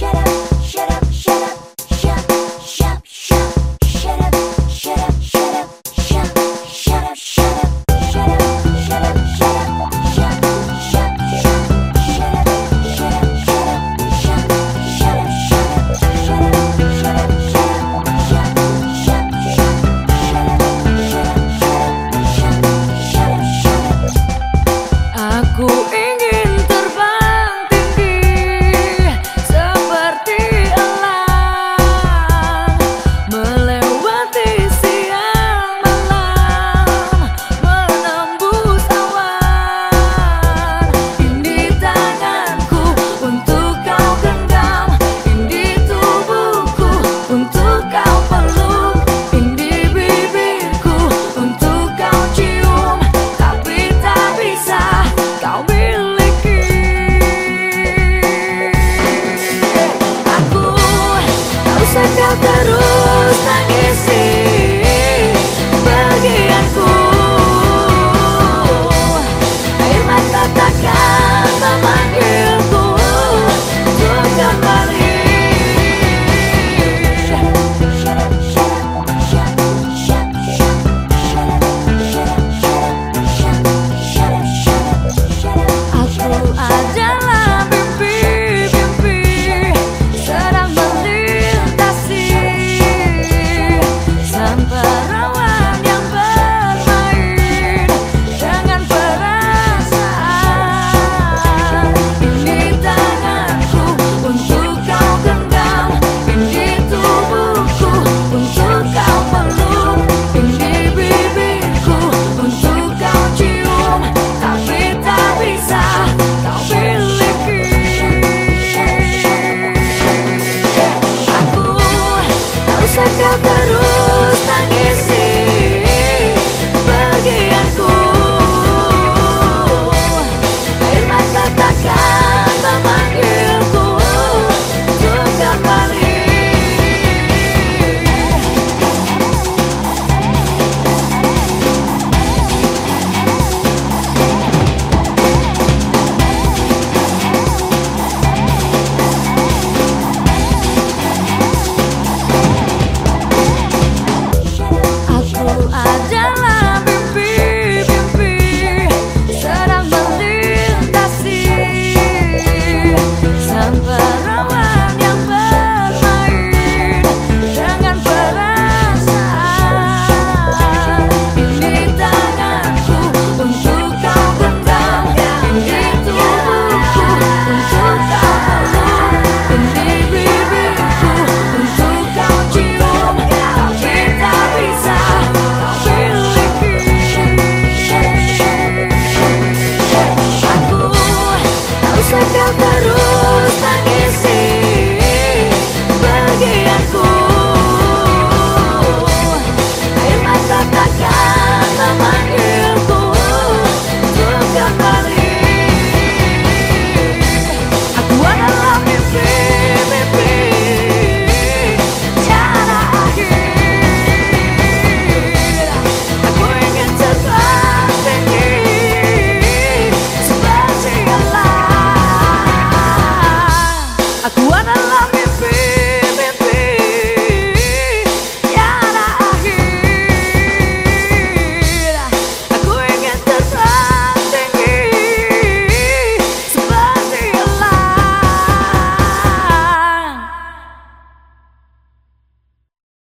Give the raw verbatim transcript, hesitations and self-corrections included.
Kau terus tangisi bagianku, air mata takkan memanggilku untuk kembali. Aku adalah mimpi-mimpi sedang melintasi perawan yang bermain dengan perasaan. Ini tanganku untuk kau genggam, ini tubuhku untuk kau peluk, ini bibirku untuk kau cium, tapi tak bisa kau miliki. Aku tak usah kau terus tangisi bagianku, air mata takkan memanggilku untuk kembali. Aku adalah mimpi-mimpi sedang melintasi perawan yang bermain dengan perasaan. Ini tanganku untuk kau genggam, ini tubuhku untuk kau peluk, ini bibirku untuk kau cium, tapi tak bisa kau miliki. Aku tak usah kau terus tangisi